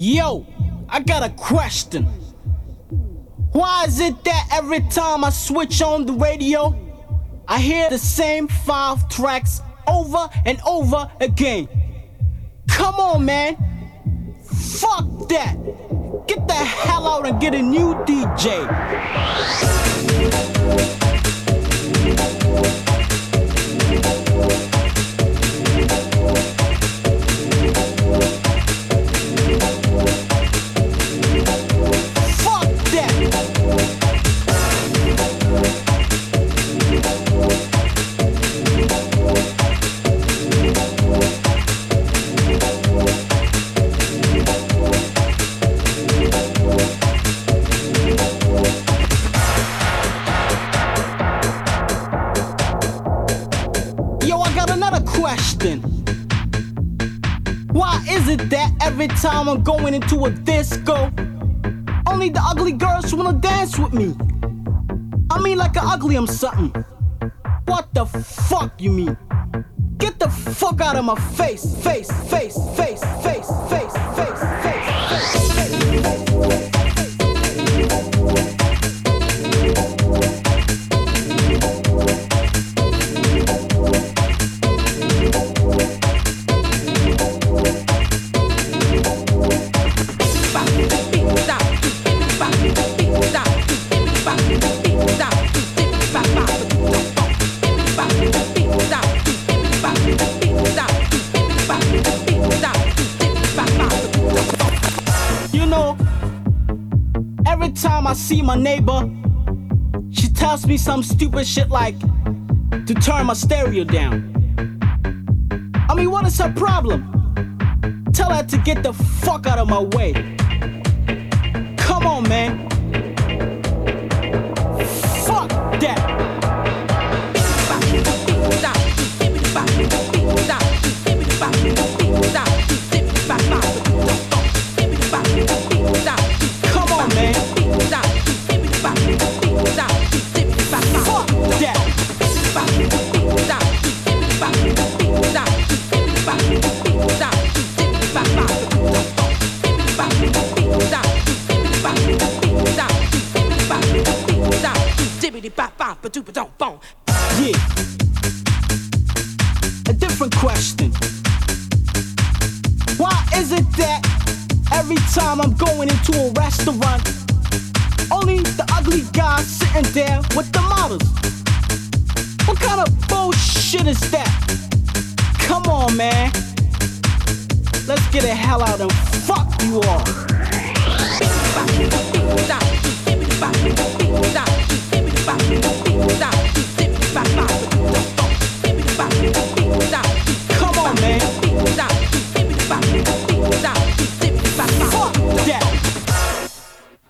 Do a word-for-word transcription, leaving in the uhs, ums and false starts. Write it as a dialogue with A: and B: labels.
A: Yo, I got a question. Why is it that every time I switch on the radio, I hear the same five tracks over and over again? Come on, man. Fuck that. Get the hell out and get a new D J. Why is it that every time I'm going into a disco, only the ugly girls wanna dance with me? I mean like a ugly I'm something. What the fuck you mean? Get the fuck out of my face, face, face, face, face, face, face, face, face, face. I see my neighbor, she tells me some stupid shit like to turn my stereo down. I mean, what is her problem? Tell her to get the fuck out of my way. Come on, man. Fuck that. Come on, man. Yeah. A different question. Why is it that every time I'm going into a restaurant, only the ugly guys sitting there with the models? What kind of bullshit is that? Come on, man. Let's get the hell out and fuck you all.